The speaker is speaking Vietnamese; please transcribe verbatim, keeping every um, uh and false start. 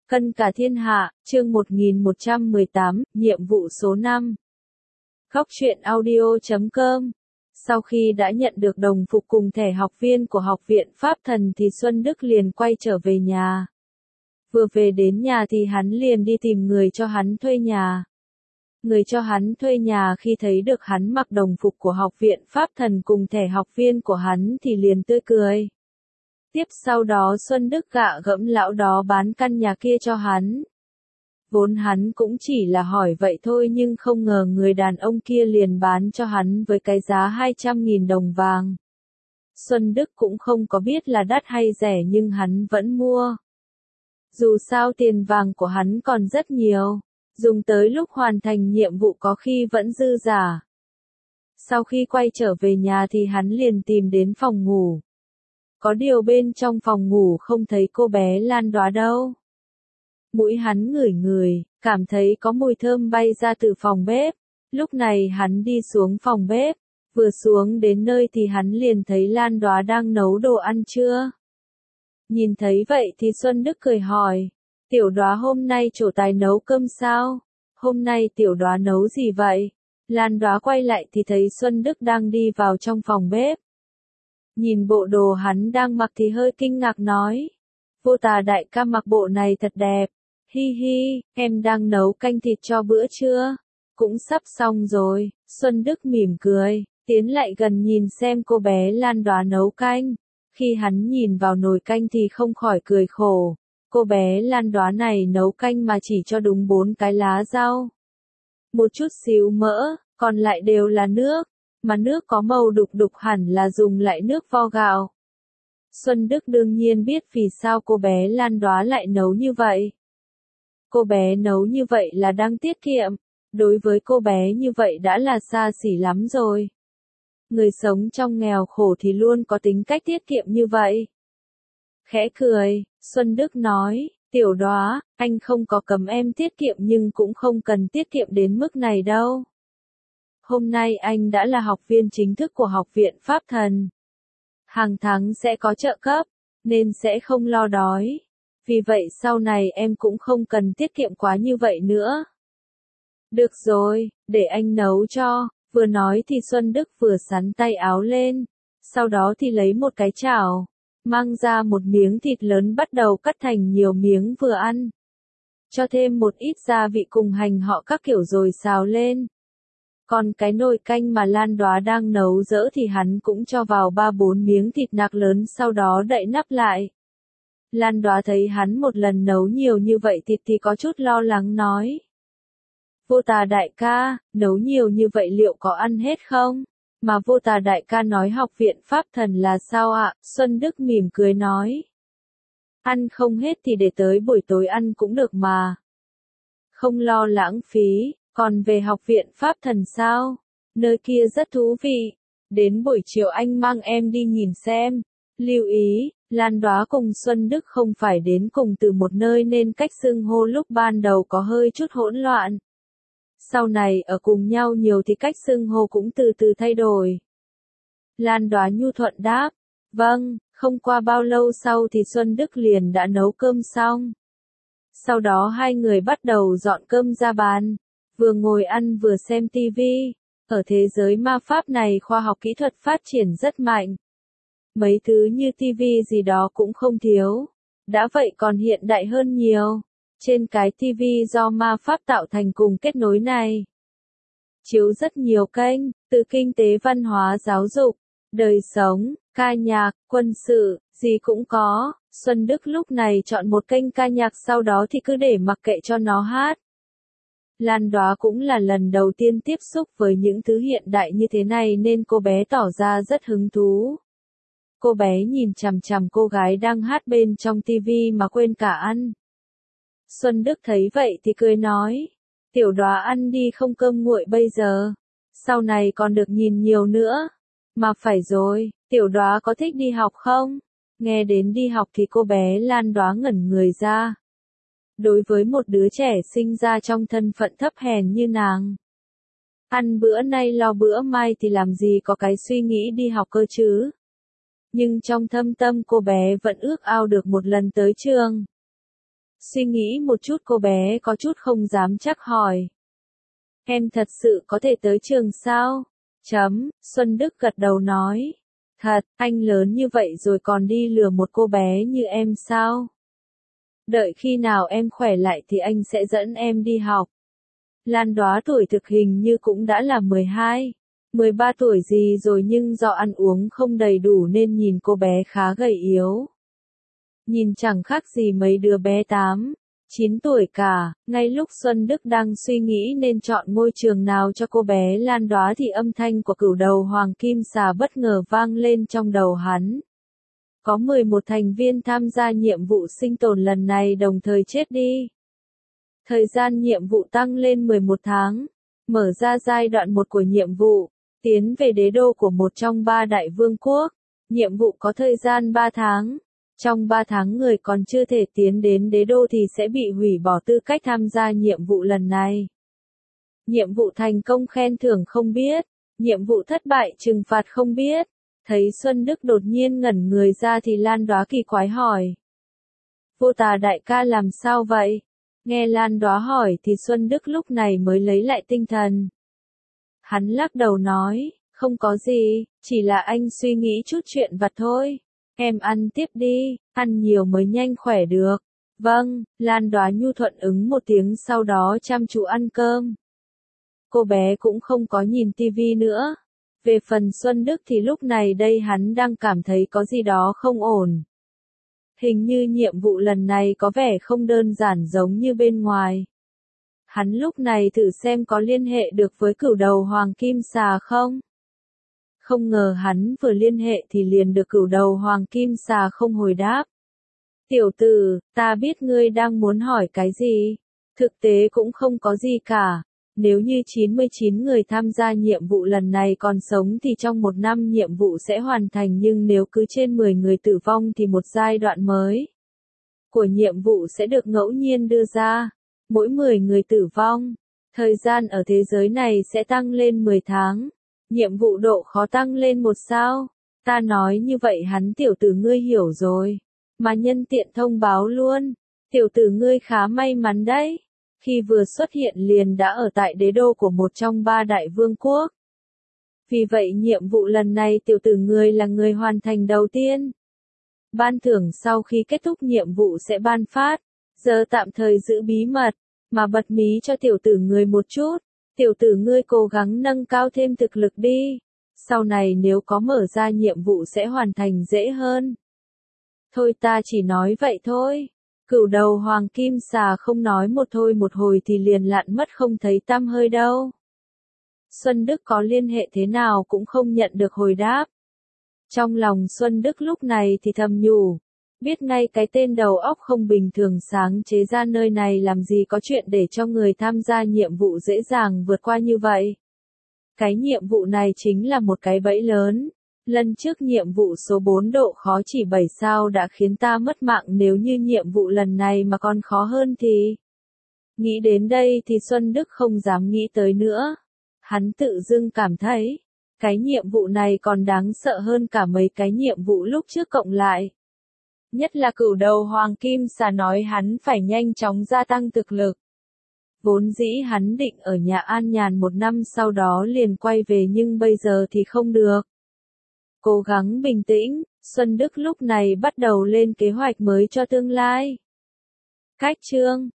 Cân cả thiên hạ, chương một nghìn một trăm mười tám, nhiệm vụ số năm. Góc truyện audio chấm com. Sau khi đã nhận được đồng phục cùng thẻ học viên của Học viện Pháp Thần thì Xuân Đức liền quay trở về nhà. Vừa về đến nhà thì hắn liền đi tìm người cho hắn thuê nhà. Người cho hắn thuê nhà khi thấy được hắn mặc đồng phục của Học viện Pháp Thần cùng thẻ học viên của hắn thì liền tươi cười. Tiếp sau đó Xuân Đức gạ gẫm lão đó bán căn nhà kia cho hắn. Vốn hắn cũng chỉ là hỏi vậy thôi nhưng không ngờ người đàn ông kia liền bán cho hắn với cái giá hai trăm nghìn đồng vàng. Xuân Đức cũng không có biết là đắt hay rẻ nhưng hắn vẫn mua. Dù sao tiền vàng của hắn còn rất nhiều, dùng tới lúc hoàn thành nhiệm vụ có khi vẫn dư giả. Sau khi quay trở về nhà thì hắn liền tìm đến phòng ngủ. Có điều bên trong phòng ngủ không thấy cô bé Lan Đóa đâu. Mũi hắn ngửi ngửi, cảm thấy có mùi thơm bay ra từ phòng bếp. Lúc này hắn đi xuống phòng bếp, vừa xuống đến nơi thì hắn liền thấy Lan Đóa đang nấu đồ ăn trưa. Nhìn thấy vậy thì Xuân Đức cười hỏi, Tiểu Đóa hôm nay trổ tài nấu cơm sao? Hôm nay Tiểu Đóa nấu gì vậy? Lan Đóa quay lại thì thấy Xuân Đức đang đi vào trong phòng bếp. Nhìn bộ đồ hắn đang mặc thì hơi kinh ngạc nói. Vô Tà đại ca mặc bộ này thật đẹp. Hi hi, em đang nấu canh thịt cho bữa trưa. Cũng sắp xong rồi. Xuân Đức mỉm cười, tiến lại gần nhìn xem cô bé Lan Đóa nấu canh. Khi hắn nhìn vào nồi canh thì không khỏi cười khổ. Cô bé Lan Đóa này nấu canh mà chỉ cho đúng bốn cái lá rau. Một chút xíu mỡ, còn lại đều là nước. Mà nước có màu đục đục hẳn là dùng lại nước vo gạo. Xuân Đức đương nhiên biết vì sao cô bé Lan Đóa lại nấu như vậy. Cô bé nấu như vậy là đang tiết kiệm. Đối với cô bé như vậy đã là xa xỉ lắm rồi. Người sống trong nghèo khổ thì luôn có tính cách tiết kiệm như vậy. Khẽ cười, Xuân Đức nói, Tiểu Đóa, anh không có cấm em tiết kiệm nhưng cũng không cần tiết kiệm đến mức này đâu. Hôm nay anh đã là học viên chính thức của Học viện Pháp Thần. Hàng tháng sẽ có trợ cấp, nên sẽ không lo đói. Vì vậy sau này em cũng không cần tiết kiệm quá như vậy nữa. Được rồi, để anh nấu cho. Vừa nói thì Xuân Đức vừa xắn tay áo lên. Sau đó thì lấy một cái chảo, mang ra một miếng thịt lớn bắt đầu cắt thành nhiều miếng vừa ăn. Cho thêm một ít gia vị cùng hành họ các kiểu rồi xào lên. Còn cái nồi canh mà Lan Đóa đang nấu dỡ thì hắn cũng cho vào ba bốn miếng thịt nạc lớn sau đó đậy nắp lại. Lan Đóa thấy hắn một lần nấu nhiều như vậy thịt thì có chút lo lắng nói. Vô Tà đại ca, nấu nhiều như vậy liệu có ăn hết không? Mà Vô Tà đại ca nói Học viện Pháp Thần là sao ạ? Xuân Đức mỉm cười nói. Ăn không hết thì để tới buổi tối ăn cũng được mà. Không lo lãng phí. Còn về Học viện Pháp Thần sao? Nơi kia rất thú vị. Đến buổi chiều anh mang em đi nhìn xem. Lưu ý, Lan Đóa cùng Xuân Đức không phải đến cùng từ một nơi nên cách xưng hô lúc ban đầu có hơi chút hỗn loạn. Sau này ở cùng nhau nhiều thì cách xưng hô cũng từ từ thay đổi. Lan Đóa nhu thuận đáp. Vâng, không qua bao lâu sau thì Xuân Đức liền đã nấu cơm xong. Sau đó hai người bắt đầu dọn cơm ra bàn. Vừa ngồi ăn vừa xem tivi. Ở thế giới ma pháp này khoa học kỹ thuật phát triển rất mạnh. Mấy thứ như tivi gì đó cũng không thiếu. Đã vậy còn hiện đại hơn nhiều. Trên cái tivi do ma pháp tạo thành cùng kết nối này. Chiếu rất nhiều kênh, từ kinh tế văn hóa giáo dục, đời sống, ca nhạc, quân sự, gì cũng có. Xuân Đức lúc này chọn một kênh ca nhạc sau đó thì cứ để mặc kệ cho nó hát. Lan Đóa cũng là lần đầu tiên tiếp xúc với những thứ hiện đại như thế này nên cô bé tỏ ra rất hứng thú. Cô bé nhìn chằm chằm cô gái đang hát bên trong tivi mà quên cả ăn. Xuân Đức thấy vậy thì cười nói, Tiểu Đóa ăn đi không cơm nguội bây giờ. Sau này còn được nhìn nhiều nữa. Mà phải rồi, Tiểu Đóa có thích đi học không? Nghe đến đi học thì cô bé Lan Đóa ngẩn người ra. Đối với một đứa trẻ sinh ra trong thân phận thấp hèn như nàng. Ăn bữa nay lo bữa mai thì làm gì có cái suy nghĩ đi học cơ chứ. Nhưng trong thâm tâm cô bé vẫn ước ao được một lần tới trường. Suy nghĩ một chút cô bé có chút không dám chắc hỏi. Em thật sự có thể tới trường sao? Chấm, Xuân Đức gật đầu nói. Thật, anh lớn như vậy rồi còn đi lừa một cô bé như em sao? Đợi khi nào em khỏe lại thì anh sẽ dẫn em đi học. Lan Đóa tuổi thực hình như cũng đã là mười hai, mười ba tuổi gì rồi nhưng do ăn uống không đầy đủ nên nhìn cô bé khá gầy yếu. Nhìn chẳng khác gì mấy đứa bé tám, chín tuổi cả. Ngay lúc Xuân Đức đang suy nghĩ nên chọn ngôi trường nào cho cô bé Lan Đóa thì âm thanh của cửu đầu Hoàng Kim Xà bất ngờ vang lên trong đầu hắn. Có mười một thành viên tham gia nhiệm vụ sinh tồn lần này đồng thời chết đi. Thời gian nhiệm vụ tăng lên mười một tháng. Mở ra giai đoạn một của nhiệm vụ, tiến về đế đô của một trong ba đại vương quốc. Nhiệm vụ có thời gian ba tháng. Trong ba tháng người còn chưa thể tiến đến đế đô thì sẽ bị hủy bỏ tư cách tham gia nhiệm vụ lần này. Nhiệm vụ thành công khen thưởng không biết, nhiệm vụ thất bại trừng phạt không biết. Thấy Xuân Đức đột nhiên ngẩn người ra thì Lan Đóa kỳ quái hỏi. Vô Tà đại ca làm sao vậy? Nghe Lan Đóa hỏi thì Xuân Đức lúc này mới lấy lại tinh thần. Hắn lắc đầu nói, không có gì, chỉ là anh suy nghĩ chút chuyện vặt thôi. Em ăn tiếp đi, ăn nhiều mới nhanh khỏe được. Vâng, Lan Đóa nhu thuận ứng một tiếng sau đó chăm chú ăn cơm. Cô bé cũng không có nhìn tivi nữa. Về phần Xuân Đức thì lúc này đây hắn đang cảm thấy có gì đó không ổn. Hình như nhiệm vụ lần này có vẻ không đơn giản giống như bên ngoài. Hắn lúc này thử xem có liên hệ được với cửu đầu Hoàng Kim Xà không? Không ngờ hắn vừa liên hệ thì liền được cửu đầu Hoàng Kim Xà không hồi đáp. Tiểu tử, ta biết ngươi đang muốn hỏi cái gì. Thực tế cũng không có gì cả. Nếu như chín mươi chín người tham gia nhiệm vụ lần này còn sống thì trong một năm nhiệm vụ sẽ hoàn thành, nhưng nếu cứ trên mười người tử vong thì một giai đoạn mới của nhiệm vụ sẽ được ngẫu nhiên đưa ra. Mỗi mười người tử vong, thời gian ở thế giới này sẽ tăng lên mười tháng. Nhiệm vụ độ khó tăng lên một sao. Ta nói như vậy hắn tiểu tử ngươi hiểu rồi. Mà nhân tiện thông báo luôn. Tiểu tử ngươi khá may mắn đấy. Khi vừa xuất hiện liền đã ở tại đế đô của một trong ba đại vương quốc. Vì vậy nhiệm vụ lần này tiểu tử ngươi là người hoàn thành đầu tiên. Ban thưởng sau khi kết thúc nhiệm vụ sẽ ban phát. Giờ tạm thời giữ bí mật. Mà bật mí cho tiểu tử ngươi một chút. Tiểu tử ngươi cố gắng nâng cao thêm thực lực đi. Sau này nếu có mở ra nhiệm vụ sẽ hoàn thành dễ hơn. Thôi ta chỉ nói vậy thôi. Cửu đầu Hoàng Kim Xà không nói một thôi một hồi thì liền lặn mất không thấy tăm hơi đâu. Xuân Đức có liên hệ thế nào cũng không nhận được hồi đáp. Trong lòng Xuân Đức lúc này thì thầm nhủ. Biết ngay cái tên đầu óc không bình thường sáng chế ra nơi này làm gì có chuyện để cho người tham gia nhiệm vụ dễ dàng vượt qua như vậy. Cái nhiệm vụ này chính là một cái bẫy lớn. Lần trước nhiệm vụ số bốn độ khó chỉ bảy sao đã khiến ta mất mạng, nếu như nhiệm vụ lần này mà còn khó hơn thì... Nghĩ đến đây thì Xuân Đức không dám nghĩ tới nữa. Hắn tự dưng cảm thấy, cái nhiệm vụ này còn đáng sợ hơn cả mấy cái nhiệm vụ lúc trước cộng lại. Nhất là cửu đầu Hoàng Kim Xà nói hắn phải nhanh chóng gia tăng thực lực. Vốn dĩ hắn định ở nhà an nhàn một năm sau đó liền quay về, nhưng bây giờ thì không được. Cố gắng bình tĩnh, Xuân Đức lúc này bắt đầu lên kế hoạch mới cho tương lai. Cách chương